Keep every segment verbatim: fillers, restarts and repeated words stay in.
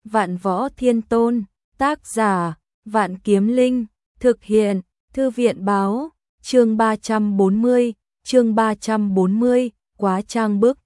Vạn Võ Thiên Tôn, tác giả, Vạn Kiếm Linh, thực hiện, Thư viện báo, chương ba trăm bốn mươi, chương ba trăm bốn mươi, quá trang bức.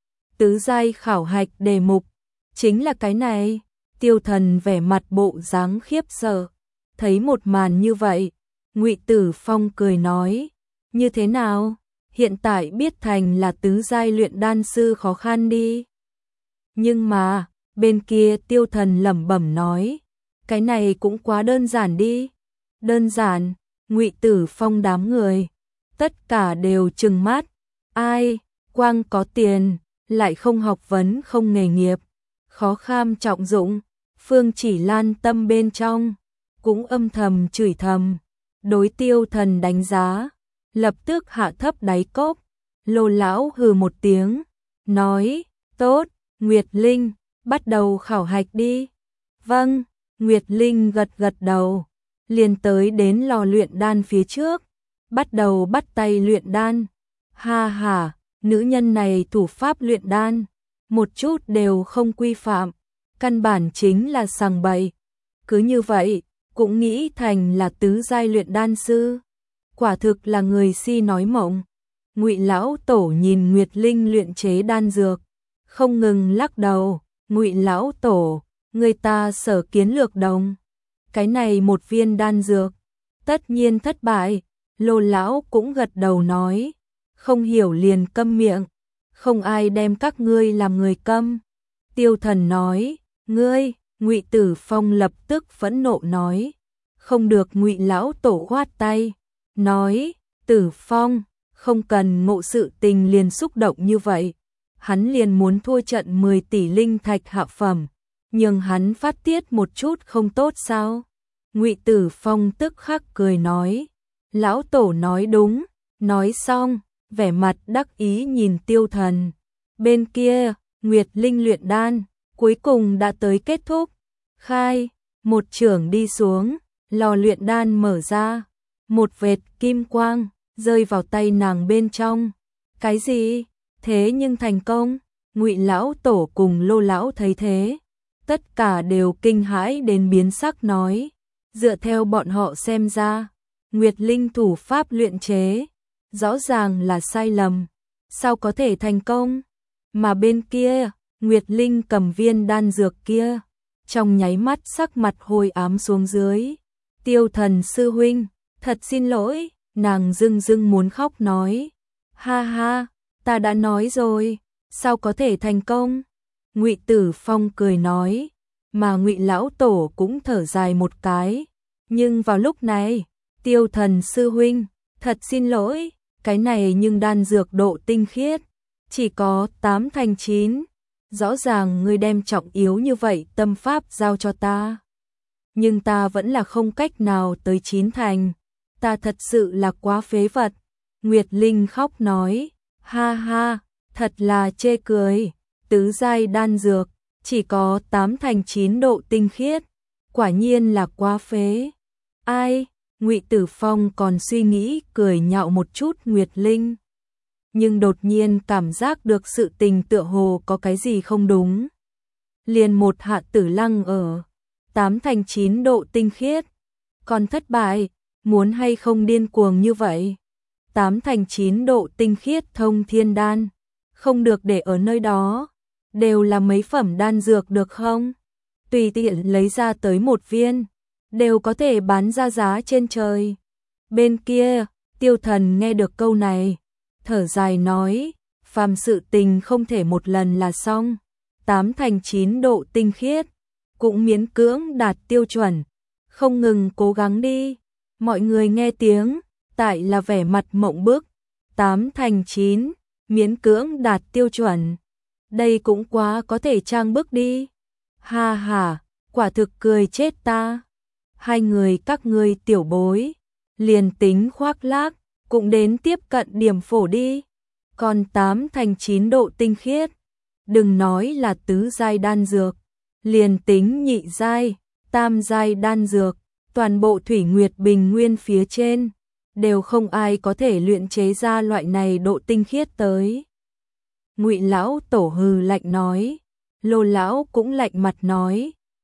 Tứ giai khảo hạch đề mục, chính là cái này. Tiêu Thần vẻ mặt bộ dáng khiếp sợ, thấy một màn như vậy, Ngụy Tử Phong cười nói, như thế nào? Hiện tại biết thành là tứ giai luyện đan sư khó khăn đi. Nhưng mà, bên kia Tiêu Thần lẩm bẩm nói, cái này cũng quá đơn giản đi. Đơn giản? Ngụy Tử Phong đám người, tất cả đều trừng mắt. Ai, quang có tiền, lại không học vấn không nghề nghiệp, khó kham trọng dụng. Phương Chỉ Lan tâm bên trong, cũng âm thầm chửi thầm, đối Tiêu Thần đánh giá, lập tức hạ thấp đáy cốc. Lô lão hừ một tiếng, nói, tốt, Nguyệt Linh, bắt đầu khảo hạch đi. Vâng, Nguyệt Linh gật gật đầu, liền tới đến lò luyện đan phía trước, bắt đầu bắt tay luyện đan. Ha ha, nữ nhân này thủ pháp luyện đan, một chút đều không quy phạm, căn bản chính là sằng bậy. Cứ như vậy, cũng nghĩ thành là tứ giai luyện đan sư. Quả thực là người si nói mộng. Ngụy lão tổ nhìn Nguyệt Linh luyện chế đan dược, không ngừng lắc đầu. Ngụy lão tổ, người ta sở kiến lược đồng, cái này một viên đan dược, tất nhiên thất bại. Lô lão cũng gật đầu nói, không hiểu liền câm miệng, không ai đem các ngươi làm người câm. Tiêu Thần nói, ngươi. Ngụy Tử Phong lập tức phẫn nộ nói, không được. Ngụy lão tổ khoát tay, nói, Tử Phong, không cần ngộ sự tình liền xúc động như vậy. Hắn liền muốn thua trận mười tỷ linh thạch hạ phẩm, nhưng hắn phát tiết một chút không tốt sao? Ngụy Tử Phong tức khắc cười nói, lão tổ nói đúng. Nói xong, vẻ mặt đắc ý nhìn Tiêu Thần. Bên kia, Nguyệt Linh luyện đan cuối cùng đã tới kết thúc. Khai, một chưởng đi xuống, lò luyện đan mở ra, một vệt kim quang rơi vào tay nàng bên trong. Cái gì? Thế nhưng thành công? Ngụy lão tổ cùng Lô lão thấy thế, tất cả đều kinh hãi đến biến sắc nói, dựa theo bọn họ xem ra, Nguyệt Linh thủ pháp luyện chế rõ ràng là sai lầm, sao có thể thành công? Mà bên kia, Nguyệt Linh cầm viên đan dược kia, trong nháy mắt sắc mặt hồi ám xuống dưới. Tiêu Thần sư huynh, thật xin lỗi. Nàng rưng rưng muốn khóc nói, ha ha, ta đã nói rồi, sao có thể thành công? Ngụy Tử Phong cười nói, mà Ngụy lão tổ cũng thở dài một cái. Nhưng vào lúc này, Tiêu Thần sư huynh, thật xin lỗi, cái này nhưng đan dược độ tinh khiết chỉ có tám thành chín. Rõ ràng ngươi đem trọng yếu như vậy tâm pháp giao cho ta, nhưng ta vẫn là không cách nào tới chín thành. Ta thật sự là quá phế vật. Nguyệt Linh khóc nói, ha ha, thật là chê cười. Tứ giai đan dược chỉ có tám thành chín độ tinh khiết, quả nhiên là quá phế. Ai? Ngụy Tử Phong còn suy nghĩ cười nhạo một chút Nguyệt Linh, nhưng đột nhiên cảm giác được sự tình tựa hồ có cái gì không đúng. Liền một hạ tử lăng ở tám thành chín độ tinh khiết, còn thất bại, muốn hay không điên cuồng như vậy? Tám thành chín độ tinh khiết thông thiên đan, không được để ở nơi đó, đều là mấy phẩm đan dược được không? Tùy tiện lấy ra tới một viên, đều có thể bán ra giá trên trời. Bên kia, Tiêu Thần nghe được câu này, thở dài nói, phàm sự tình không thể một lần là xong, tám thành chín độ tinh khiết, cũng miễn cưỡng đạt tiêu chuẩn, không ngừng cố gắng đi. Mọi người nghe tiếng, tại là vẻ mặt mộng bức, tám thành chín, miễn cưỡng đạt tiêu chuẩn. Đây cũng quá có thể trang bức đi. Ha ha, quả thực cười chết ta. Hai người các ngươi tiểu bối, liền tính khoác lác, cũng đến tiếp cận điểm phổ đi. Còn tám thành chín độ tinh khiết, đừng nói là tứ giai đan dược, liền tính nhị giai, tam giai đan dược, toàn bộ Thủy Nguyệt Bình Nguyên phía trên, đều không ai có thể luyện chế ra loại này độ tinh khiết tới. Ngụy lão tổ hừ lạnh nói, Lô lão cũng lạnh mặt nói,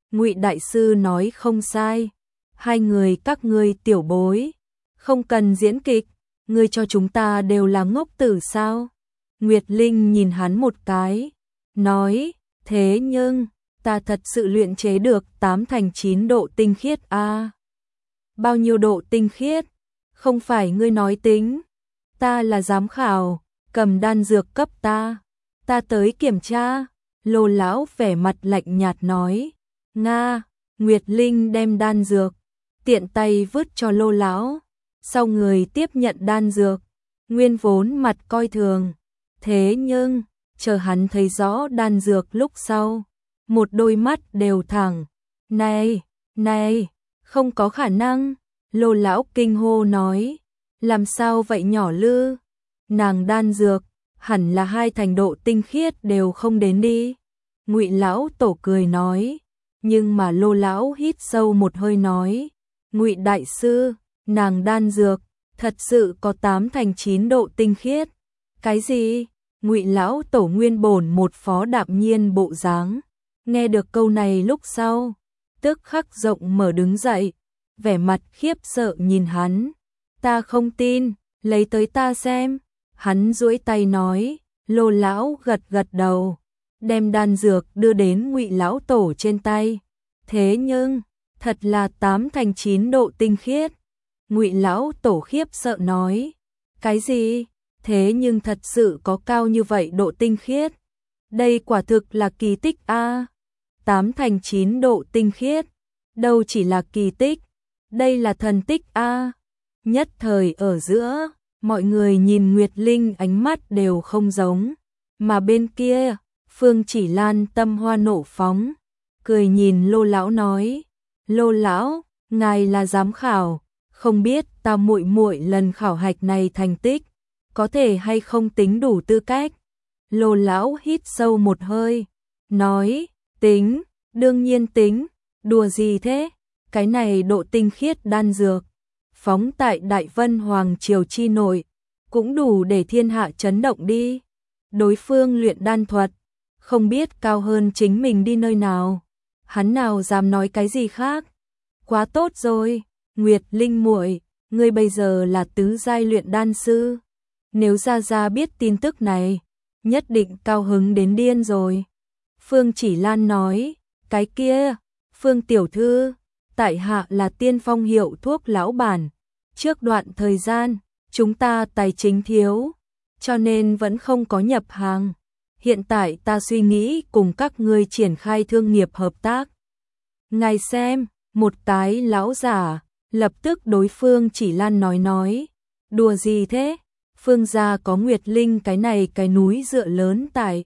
Ngụy đại sư nói không sai, hai người các ngươi tiểu bối, không cần diễn kịch, ngươi cho chúng ta đều là ngốc tử sao? Nguyệt Linh nhìn hắn một cái, nói, thế nhưng, ta thật sự luyện chế được tám thành chín độ tinh khiết a. À? Bao nhiêu độ tinh khiết? Không phải ngươi nói tính, ta là giám khảo, cầm đan dược cấp ta, ta tới kiểm tra. Lô lão vẻ mặt lạnh nhạt nói, nga. Nguyệt Linh đem đan dược tiện tay vứt cho Lô lão, sau người tiếp nhận đan dược, nguyên vốn mặt coi thường, thế nhưng chờ hắn thấy rõ đan dược lúc sau, một đôi mắt đều thẳng, này, này, không có khả năng. Lô lão kinh hô nói, làm sao vậy nhỏ Lư, nàng đan dược hẳn là hai thành độ tinh khiết đều không đến đi. Ngụy lão tổ cười nói, nhưng mà Lô lão hít sâu một hơi nói, Ngụy đại sư, nàng đan dược thật sự có tám thành chín độ tinh khiết. Cái gì? Ngụy lão tổ nguyên bổn một phó đạm nhiên bộ dáng, nghe được câu này lúc sau, tức khắc rộng mở đứng dậy, vẻ mặt khiếp sợ nhìn hắn. Ta không tin, lấy tới ta xem. Hắn duỗi tay nói. Lô lão gật gật đầu, đem đan dược đưa đến Ngụy lão tổ trên tay. Thế nhưng, thật là tám thành chín độ tinh khiết. Ngụy lão tổ khiếp sợ nói, cái gì? Thế nhưng thật sự có cao như vậy độ tinh khiết? Đây quả thực là kỳ tích a. Tám thành chín độ tinh khiết, đâu chỉ là kỳ tích, đây là thần tích a. Nhất thời ở giữa, mọi người nhìn Nguyệt Linh ánh mắt đều không giống, mà bên kia, Phương Chỉ Lan tâm hoa nộ phóng, cười nhìn Lô lão nói, Lô lão, ngài là giám khảo, không biết ta muội muội lần khảo hạch này thành tích có thể hay không tính đủ tư cách. Lô lão hít sâu một hơi, nói, tính, đương nhiên tính, đùa gì thế? Cái này độ tinh khiết đan dược, phóng tại Đại Vân Hoàng triều chi nội, cũng đủ để thiên hạ chấn động đi. Đối phương luyện đan thuật, không biết cao hơn chính mình đi nơi nào, hắn nào dám nói cái gì khác. Quá tốt rồi, Nguyệt Linh muội, ngươi bây giờ là tứ giai luyện đan sư. Nếu gia gia biết tin tức này, nhất định cao hứng đến điên rồi. Phương Chỉ Lan nói, cái kia, Phương tiểu thư, tại hạ là Tiên Phong hiệu thuốc lão bản. Trước đoạn thời gian, chúng ta tài chính thiếu, cho nên vẫn không có nhập hàng. Hiện tại ta suy nghĩ cùng các ngươi triển khai thương nghiệp hợp tác. Ngài xem, một cái lão giả, lập tức đối Phương Chỉ Lan nói nói, đùa gì thế? Phương gia có Nguyệt Linh cái này cái núi dựa lớn tại.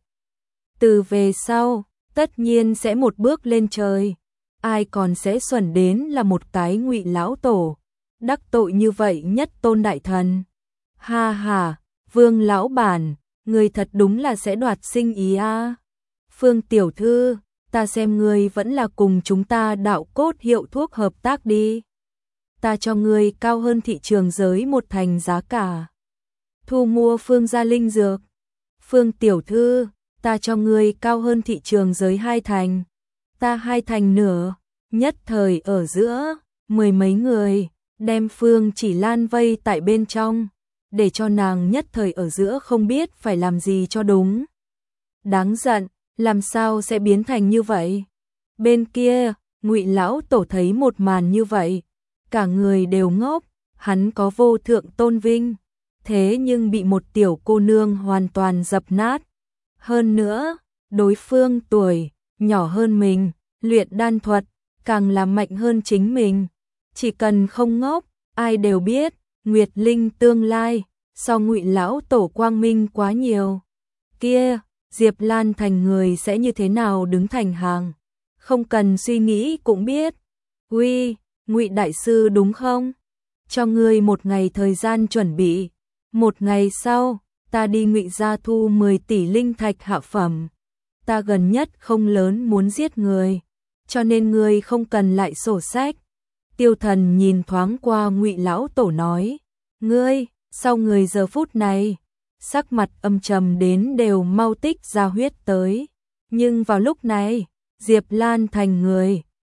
Từ về sau, tất nhiên sẽ một bước lên trời. Ai còn sẽ xuẩn đến là một cái Ngụy lão tổ, đắc tội như vậy nhất tôn đại thần. Ha ha, Vương lão bản, người thật đúng là sẽ đoạt sinh ý a. À. Phương tiểu thư, ta xem ngươi vẫn là cùng chúng ta Đạo Cốt hiệu thuốc hợp tác đi. Ta cho ngươi cao hơn thị trường giới một thành giá cả. Thu mua Phương gia linh dược. Phương tiểu thư, ta cho ngươi cao hơn thị trường giới hai thành. Ta hai thành nửa. Nhất thời ở giữa, mười mấy người, đem Phương Chỉ Lan vây tại bên trong, để cho nàng nhất thời ở giữa không biết phải làm gì cho đúng. Đáng giận, làm sao sẽ biến thành như vậy? Bên kia, Ngụy lão tổ thấy một màn như vậy, cả người đều ngốc, hắn có vô thượng tôn vinh, thế nhưng bị một tiểu cô nương hoàn toàn dập nát. Hơn nữa, đối phương tuổi nhỏ hơn mình, luyện đan thuật càng là mạnh hơn chính mình. Chỉ cần không ngốc, ai đều biết, Nguyệt Linh tương lai so Ngụy lão tổ quang minh quá nhiều. Kia, Diệp Lan thành người sẽ như thế nào đứng thành hàng, không cần suy nghĩ cũng biết. Uy, Ngụy đại sư đúng không? Cho ngươi một ngày thời gian chuẩn bị. Một ngày sau, ta đi Ngụy gia thu mười tỷ linh thạch hạ phẩm. Ta gần nhất không lớn muốn giết người, cho nên ngươi không cần lại sổ sách. Tiêu Thần nhìn thoáng qua Ngụy lão tổ nói, ngươi, sau người giờ phút này, sắc mặt âm trầm đến đều mau tích ra huyết tới. Nhưng vào lúc này, Diệp Lan thành người,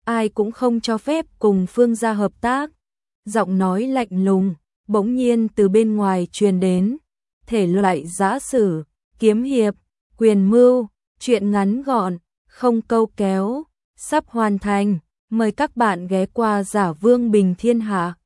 ai cũng không cho phép cùng Phương gia hợp tác. Giọng nói lạnh lùng, bỗng nhiên từ bên ngoài truyền đến, thể loại giã sử, kiếm hiệp, quyền mưu, truyện ngắn gọn, không câu kéo, sắp hoàn thành, mời các bạn ghé qua Giả Vương Bình Thiên Hạ.